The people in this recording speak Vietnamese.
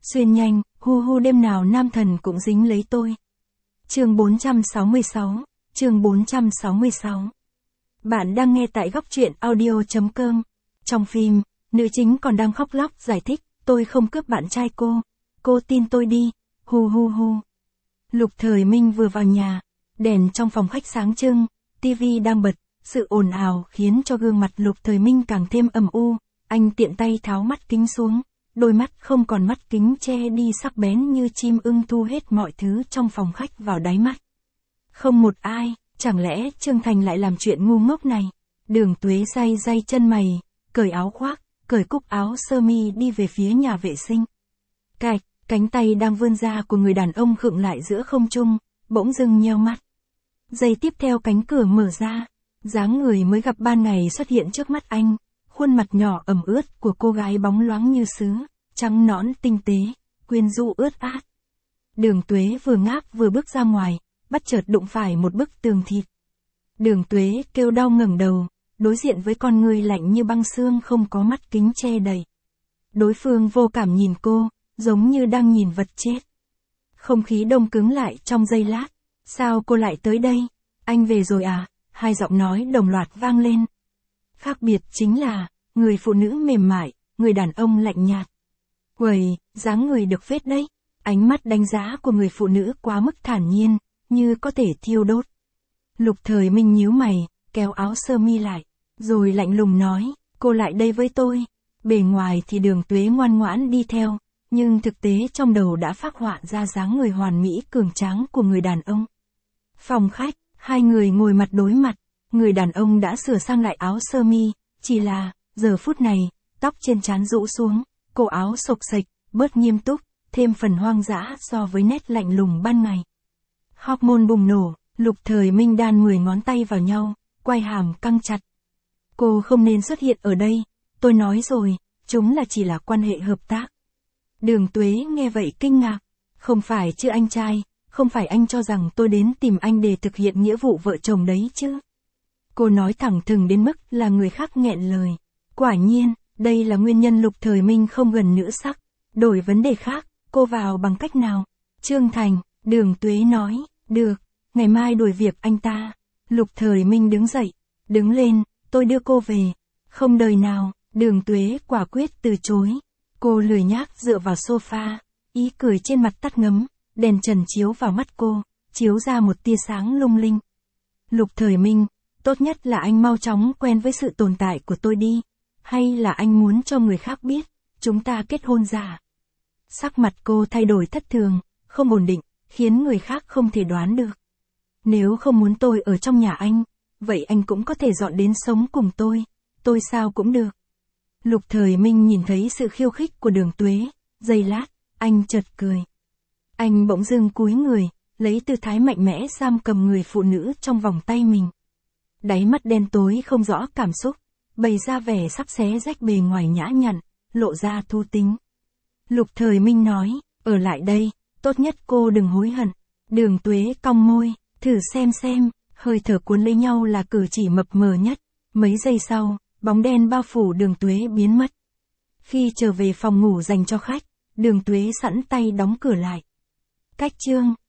Xuyên nhanh, hu hu đêm nào nam thần cũng dính lấy tôi. Chương 466, chương 466. Bạn đang nghe tại góc truyện audio.com. Trong phim, nữ chính còn đang khóc lóc giải thích, tôi không cướp bạn trai cô tin tôi đi, hu hu hu. Lục Thời Minh vừa vào nhà, đèn trong phòng khách sáng trưng, tivi đang bật, sự ồn ào khiến cho gương mặt Lục Thời Minh càng thêm âm u, anh tiện tay tháo mắt kính xuống, đôi mắt không còn mắt kính che đi sắc bén như chim ưng thu hết mọi thứ trong phòng khách vào đáy mắt. Không một ai, chẳng lẽ Trương Thành lại làm chuyện ngu ngốc này? Đường Tuế day day chân mày, cởi áo khoác, cởi cúc áo sơ mi đi về phía nhà vệ sinh. Cạch, cánh tay đang vươn ra của người đàn ông khựng lại giữa không trung, bỗng dưng nheo mắt. Giây tiếp theo cánh cửa mở ra, dáng người mới gặp ban ngày xuất hiện trước mắt anh, khuôn mặt nhỏ ẩm ướt của cô gái bóng loáng như sứ, trắng nõn tinh tế, quyến rũ ướt át. Đường Tuế vừa ngáp vừa bước ra ngoài, bất chợt đụng phải một bức tường thịt. Đường Tuế kêu đau ngẩng đầu, đối diện với con người lạnh như băng xương không có mắt kính che đầy. Đối phương vô cảm nhìn cô, giống như đang nhìn vật chết. Không khí đông cứng lại trong giây lát. Sao cô lại tới đây? Anh về rồi à? Hai giọng nói đồng loạt vang lên. Khác biệt chính là, người phụ nữ mềm mại, người đàn ông lạnh nhạt. Uầy, dáng người được phết đấy. Ánh mắt đánh giá của người phụ nữ quá mức thản nhiên, như có thể thiêu đốt. Lục Thời Minh nhíu mày, kéo áo sơ mi lại, rồi lạnh lùng nói, cô lại đây với tôi. Bề ngoài thì Đường Tuế ngoan ngoãn đi theo, nhưng thực tế trong đầu đã phác họa ra dáng người hoàn mỹ cường tráng của người đàn ông. Phòng khách, hai người ngồi mặt đối mặt, người đàn ông đã sửa sang lại áo sơ mi, chỉ là, giờ phút này, tóc trên trán rũ xuống, cổ áo xộc xệch, bớt nghiêm túc, thêm phần hoang dã so với nét lạnh lùng ban ngày. Hormone bùng nổ, Lục Thời Minh đan 10 ngón tay vào nhau, quai hàm căng chặt. Cô không nên xuất hiện ở đây, tôi nói rồi, chúng là chỉ là quan hệ hợp tác. Đường Tuế nghe vậy kinh ngạc, không phải chứ anh trai, không phải anh cho rằng tôi đến tìm anh để thực hiện nghĩa vụ vợ chồng đấy chứ. Cô nói thẳng thừng đến mức là người khác nghẹn lời. Quả nhiên, đây là nguyên nhân Lục Thời Minh không gần nữ sắc. Đổi vấn đề khác, cô vào bằng cách nào? Trương Thành, Đường Tuế nói, được, ngày mai đuổi việc anh ta. Lục Thời Minh đứng dậy, đứng lên, tôi đưa cô về. Không đời nào, Đường Tuế quả quyết từ chối. Cô lười nhác dựa vào sofa, ý cười trên mặt tắt ngấm, đèn trần chiếu vào mắt cô, chiếu ra một tia sáng lung linh. Lục Thời Minh, tốt nhất là anh mau chóng quen với sự tồn tại của tôi đi, hay là anh muốn cho người khác biết, chúng ta kết hôn giả. Sắc mặt cô thay đổi thất thường, không ổn định, khiến người khác không thể đoán được. Nếu không muốn tôi ở trong nhà anh, vậy anh cũng có thể dọn đến sống cùng tôi sao cũng được. Lục Thời Minh nhìn thấy sự khiêu khích của Đường Tuế, giây lát, anh chợt cười. Anh bỗng dưng cúi người, lấy tư thái mạnh mẽ giam cầm người phụ nữ trong vòng tay mình. Đáy mắt đen tối không rõ cảm xúc, bày ra vẻ sắp xé rách bề ngoài nhã nhặn, lộ ra thu tính. Lục Thời Minh nói, ở lại đây, tốt nhất cô đừng hối hận. Đường Tuế cong môi, thử xem, hơi thở cuốn lấy nhau là cử chỉ mập mờ nhất. Mấy giây sau, bóng đen bao phủ Đường Tuế biến mất. Khi trở về phòng ngủ dành cho khách, Đường Tuế sẵn tay đóng cửa lại. Cách chương